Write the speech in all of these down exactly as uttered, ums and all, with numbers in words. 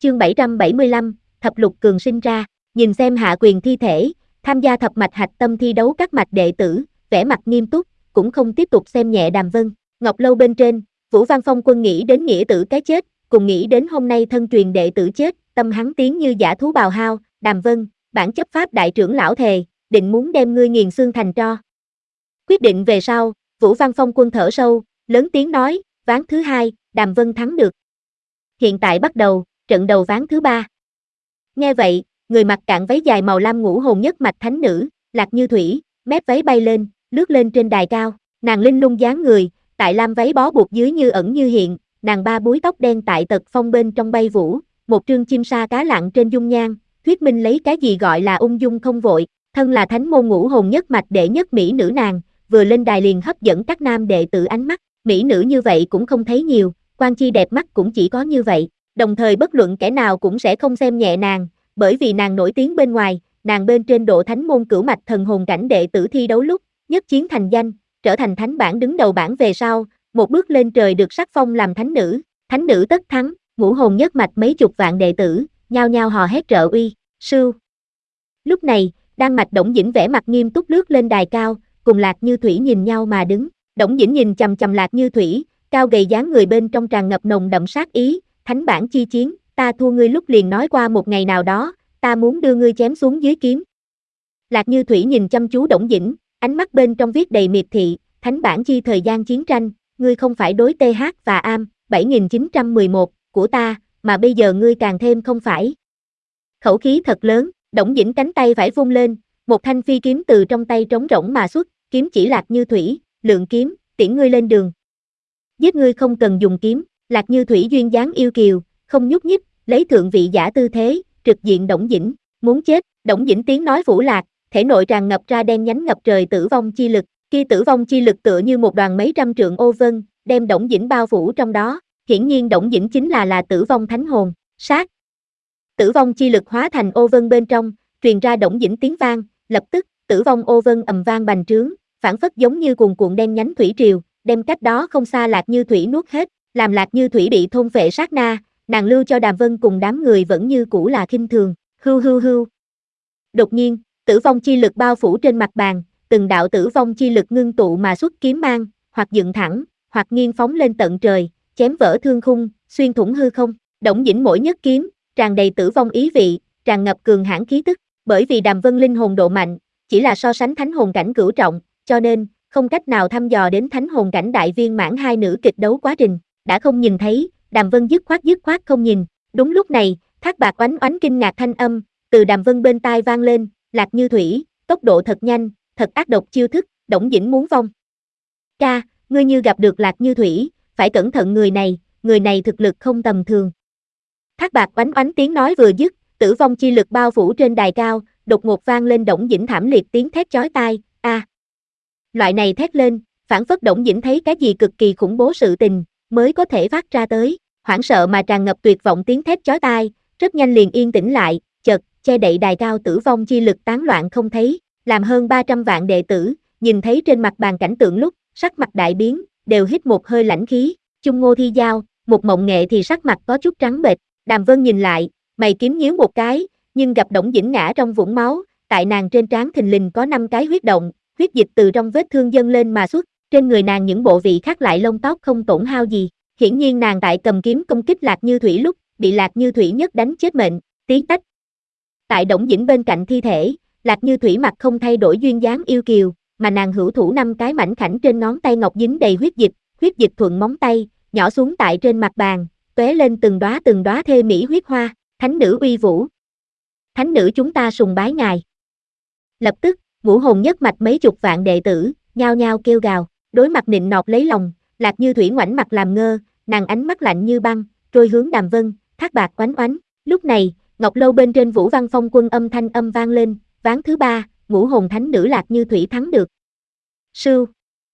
Chương bảy trăm bảy mươi lăm, Thập Lục Cường sinh ra, nhìn xem Hạ Quyền thi thể, tham gia thập mạch hạch tâm thi đấu các mạch đệ tử, vẻ mặt nghiêm túc, cũng không tiếp tục xem nhẹ Đàm Vân. Ngọc lâu bên trên, Vũ Văn Phong Quân nghĩ đến nghĩa tử cái chết, cùng nghĩ đến hôm nay thân truyền đệ tử chết, tâm hắn tiến như dã thú bào hao. Đàm Vân, bản chấp pháp đại trưởng lão thề, định muốn đem ngươi nghiền xương thành tro. Quyết định về sau, Vũ Văn Phong Quân thở sâu, lớn tiếng nói, ván thứ hai, Đàm Vân thắng được. Hiện tại bắt đầu, trận đầu ván thứ ba. Nghe vậy, người mặc cạn váy dài màu lam ngũ hồn nhất mạch thánh nữ, Lạc Như Thủy, mép váy bay lên, lướt lên trên đài cao, nàng linh lung dáng người, tại lam váy bó buộc dưới như ẩn như hiện, nàng ba búi tóc đen tại tật phong bên trong bay vũ, một trương chim sa cá lặn trên dung nhan, thuyết minh lấy cái gì gọi là ung dung không vội, thân là thánh môn ngũ hồn nhất mạch đệ nhất mỹ nữ nàng, vừa lên đài liền hấp dẫn các nam đệ tử ánh mắt, mỹ nữ như vậy cũng không thấy nhiều, quan chi đẹp mắt cũng chỉ có như vậy, đồng thời bất luận kẻ nào cũng sẽ không xem nhẹ nàng, bởi vì nàng nổi tiếng bên ngoài, nàng bên trên độ thánh môn cửu mạch thần hồn cảnh đệ tử thi đấu lúc, nhất chiến thành danh, trở thành thánh bảng đứng đầu bảng về sau, một bước lên trời được sắc phong làm thánh nữ, thánh nữ tất thắng, ngũ hồn nhất mạch mấy chục vạn đệ tử, nhao nhao hò hét trợ uy, sưu. Lúc này, Đan Mạch Đổng Dĩnh vẻ mặt nghiêm túc lướt lên đài cao, cùng Lạc Như Thủy nhìn nhau mà đứng, Đổng Dĩnh nhìn chằm chằm Lạc Như Thủy, cao gầy dáng người bên trong tràn ngập nồng đậm sát ý, thánh bảng chi chiến, ta thua ngươi lúc liền nói qua một ngày nào đó, ta muốn đưa ngươi chém xuống dưới kiếm. Lạc Như Thủy nhìn chăm chú Đổng Dĩnh, ánh mắt bên trong viết đầy miệt thị, thánh bảng chi thời gian chiến tranh, ngươi không phải đối tê hát và am, bảy nghìn chín trăm mười một, của ta, mà bây giờ ngươi càng thêm không phải. Khẩu khí thật lớn, Đổng Dĩnh cánh tay phải vung lên, một thanh phi kiếm từ trong tay trống rỗng mà xuất, kiếm chỉ Lạc Như Thủy, lượng kiếm, tiễn ngươi lên đường. Giết ngươi không cần dùng kiếm, Lạc Như Thủy duyên dáng yêu kiều, không nhúc nhích, lấy thượng vị giả tư thế, trực diện Đổng Dĩnh, muốn chết, Đổng Dĩnh tiếng nói vũ lạc, thể nội tràn ngập ra đen nhánh ngập trời tử vong chi lực, kia tử vong chi lực tựa như một đoàn mấy trăm trượng ô vân, đem Đổng Dĩnh bao phủ trong đó, hiển nhiên Đổng Dĩnh chính là là tử vong thánh hồn, sát. Tử vong chi lực hóa thành ô vân bên trong, truyền ra Đổng Dĩnh tiếng vang, lập tức, tử vong ô vân ầm vang bành trướng, phản phất giống như cuồn cuộn đen nhánh thủy triều, đem cách đó không xa Lạc Như Thủy nuốt hết, làm Lạc Như Thủy bị thôn phệ sát na, nàng lưu cho Đàm Vân cùng đám người vẫn như cũ là khinh thường, hưu hưu hưu. Đột nhiên, tử vong chi lực bao phủ trên mặt bàn, từng đạo tử vong chi lực ngưng tụ mà xuất kiếm mang, hoặc dựng thẳng, hoặc nghiêng phóng lên tận trời, chém vỡ thương khung, xuyên thủng hư không, Đổng Dĩnh mỗi nhất kiếm, tràn đầy tử vong ý vị, tràn ngập cường hãn khí tức, bởi vì Đàm Vân linh hồn độ mạnh, chỉ là so sánh thánh hồn cảnh cửu trọng, cho nên, không cách nào thăm dò đến thánh hồn cảnh đại viên mãn hai nữ kịch đấu quá trình, đã không nhìn thấy, Đàm Vân dứt khoát dứt khoát không nhìn, đúng lúc này, Thác Bạc oánh oánh kinh ngạc thanh âm, từ Đàm Vân bên tai vang lên, Lạc Như Thủy, tốc độ thật nhanh, thật ác độc chiêu thức, Đổng Dĩnh muốn vong. Ca, ngươi như gặp được Lạc Như Thủy, phải cẩn thận người này, người này thực lực không tầm thường. Thác Bạc oánh oánh tiếng nói vừa dứt, tử vong chi lực bao phủ trên đài cao, đột ngột vang lên Đổng Dĩnh thảm liệt tiếng thét chói tai, a. À. Loại này thét lên, phản phất Đổng Dĩnh thấy cái gì cực kỳ khủng bố sự tình, mới có thể phát ra tới, hoảng sợ mà tràn ngập tuyệt vọng tiếng thét chói tai, rất nhanh liền yên tĩnh lại, chợt, che đậy đài cao tử vong chi lực tán loạn không thấy, làm hơn ba trăm vạn đệ tử, nhìn thấy trên mặt bàn cảnh tượng lúc, sắc mặt đại biến, đều hít một hơi lãnh khí, Chung Ngô Thi Giao, một mộng nghệ thì sắc mặt có chút trắng bệch, Đàm Vân nhìn lại, mày kiếm nhíu một cái, nhưng gặp Đổng Dĩnh ngã trong vũng máu, tại nàng trên trán thình lình có năm cái huyết động, huyết dịch từ trong vết thương dâng lên mà xuất, trên người nàng những bộ vị khác lại lông tóc không tổn hao gì, hiển nhiên nàng tại cầm kiếm công kích Lạc Như Thủy lúc, bị Lạc Như Thủy nhất đánh chết mệnh, tí tách. Tại Đổng Dĩnh bên cạnh thi thể, Lạc Như Thủy mặt không thay đổi duyên dáng yêu kiều, mà nàng hữu thủ năm cái mảnh khảnh trên ngón tay ngọc dính đầy huyết dịch, huyết dịch thuận móng tay, nhỏ xuống tại trên mặt bàn, tóe lên từng đóa từng đóa thê mỹ huyết hoa, thánh nữ uy vũ. Thánh nữ chúng ta sùng bái ngài. Lập tức, ngũ hồn nhất mạch mấy chục vạn đệ tử, nhao nhao kêu gào, đối mặt nịnh nọt lấy lòng, Lạc Như Thủy ngoảnh mặt làm ngơ, nàng ánh mắt lạnh như băng, trôi hướng Đàm Vân, Thác Bạc oánh oánh. Lúc này, Ngọc lâu bên trên Vũ Văn Phong Quân âm thanh âm vang lên, ván thứ ba, ngũ hồn thánh nữ Lạc Như Thủy thắng được. Sưu.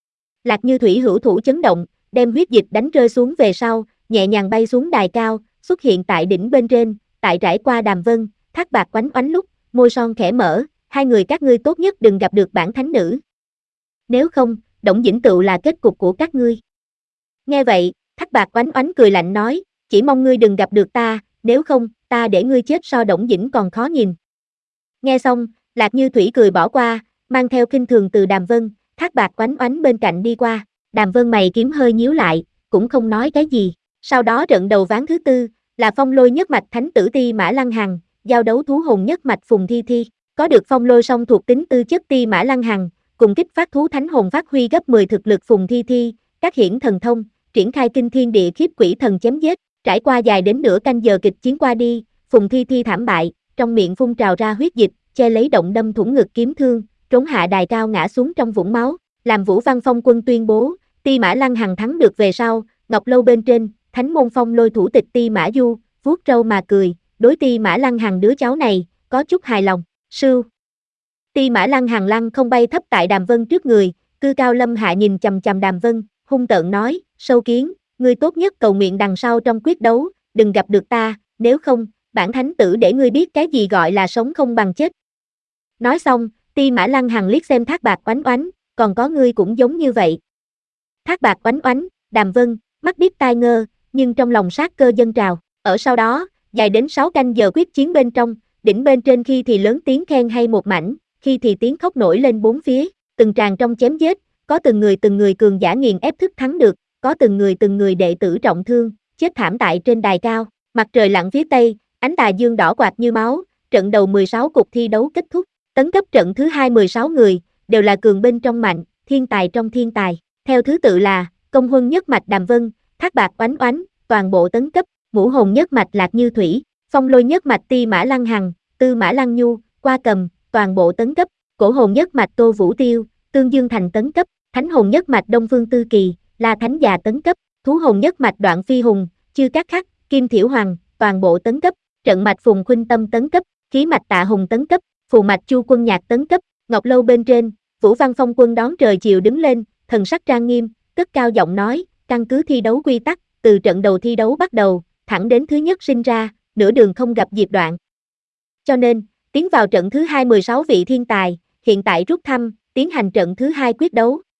Lạc Như Thủy hữu thủ chấn động, đem huyết dịch đánh rơi xuống về sau, nhẹ nhàng bay xuống đài cao, xuất hiện tại đỉnh bên trên, tại trải qua Đàm Vân, Thác Bạc oánh oánh lúc, môi son khẽ mở, hai người các ngươi tốt nhất đừng gặp được bản thánh nữ. Nếu không, Đổng Dĩnh tựu là kết cục của các ngươi. Nghe vậy, Thác Bạc oánh oánh cười lạnh nói, chỉ mong ngươi đừng gặp được ta, nếu không, ta để ngươi chết so Đổng Dĩnh còn khó nhìn. Nghe xong, Lạc Như Thủy cười bỏ qua, mang theo khinh thường từ Đàm Vân, Thác Bạt Oánh Oánh bên cạnh đi qua. Đàm Vân mày kiếm hơi nhíu lại, cũng không nói cái gì. Sau đó trận đầu ván thứ tư, là phong lôi nhất mạch thánh tử Ti Mã Lăng Hằng, giao đấu thú hồn nhất mạch Phùng Thi Thi. Có được phong lôi song thuộc tính tư chất Ti Mã Lăng Hằng, cùng kích phát thú thánh hồn phát huy gấp mười thực lực Phùng Thi Thi, các hiển thần thông, triển khai kinh thiên địa khiếp quỷ thần chém giết. Trải qua dài đến nửa canh giờ kịch chiến qua đi, Phùng Thi Thi thảm bại, trong miệng phun trào ra huyết dịch, che lấy động đâm thủng ngực kiếm thương, trốn hạ đài cao ngã xuống trong vũng máu. Làm Vũ Văn Phong quân tuyên bố, Ti Mã Lăng Hằng thắng được về sau, ngọc lâu bên trên, thánh môn phong lôi thủ tịch Ti Mã Du, vuốt râu mà cười, đối Ti Mã Lăng Hằng đứa cháu này, có chút hài lòng. Sưu. Ti Mã Lăng Hằng lăng không bay thấp tại Đàm Vân trước người, cư cao lâm hạ nhìn chằm chằm Đàm Vân, hung tợn nói, sâu kiến, ngươi tốt nhất cầu nguyện đằng sau trong quyết đấu, đừng gặp được ta, nếu không, bản thánh tử để ngươi biết cái gì gọi là sống không bằng chết. Nói xong, Ti Mã Lăng Hằng liếc xem Thác Bạt Oánh Oánh, còn có ngươi cũng giống như vậy. Thác Bạt Oánh Oánh, Đàm Vân, mắt điếc tai ngơ, nhưng trong lòng sát cơ dâng trào. Ở sau đó, dài đến sáu canh giờ quyết chiến bên trong, đỉnh bên trên khi thì lớn tiếng khen hay một mảnh, khi thì tiếng khóc nổi lên bốn phía, từng tràng trong chém giết, có từng người từng người cường giả nghiền ép thức thắng được, có từng người từng người đệ tử trọng thương, chết thảm tại trên đài cao. Mặt trời lặn phía tây, ánh tà dương đỏ quạt như máu, trận đầu mười sáu cuộc thi đấu kết thúc. Tấn cấp trận thứ hai mười sáu người, đều là cường binh trong mạnh, thiên tài trong thiên tài. Theo thứ tự là, Công Huân nhất mạch Đàm Vân, Thác Bạt Oánh Oánh, toàn bộ tấn cấp, Ngũ Hồn nhất mạch Lạc Như Thủy, Phong Lôi nhất mạch Ti Mã Lăng Hằng, Tư Mã Lăng Nhu, Qua Cầm, toàn bộ tấn cấp, Cổ Hồn nhất mạch Tô Vũ Tiêu, Tương Dương Thành tấn cấp, Thánh Hồn nhất mạch Đông Phương Tư Kỳ, La Thánh Già tấn cấp, Thú Hồn nhất mạch Đoạn Phi Hùng, Chư Cát Khắc, Kim Thiểu Hoàng, toàn bộ tấn cấp, Trận mạch Phùng Khuynh Tâm tấn cấp, Khí mạch Tạ Hùng tấn cấp, Phù mạch Chu Quân Nhạc tấn cấp. Ngọc lâu bên trên, Vũ Văn Phong quân đón trời chiều đứng lên, thần sắc trang nghiêm, cất cao giọng nói, căn cứ thi đấu quy tắc, từ trận đầu thi đấu bắt đầu, thẳng đến thứ nhất sinh ra, nửa đường không gặp dịp đoạn. Cho nên, tiến vào trận thứ hai mười sáu vị thiên tài, hiện tại rút thăm, tiến hành trận thứ hai quyết đấu.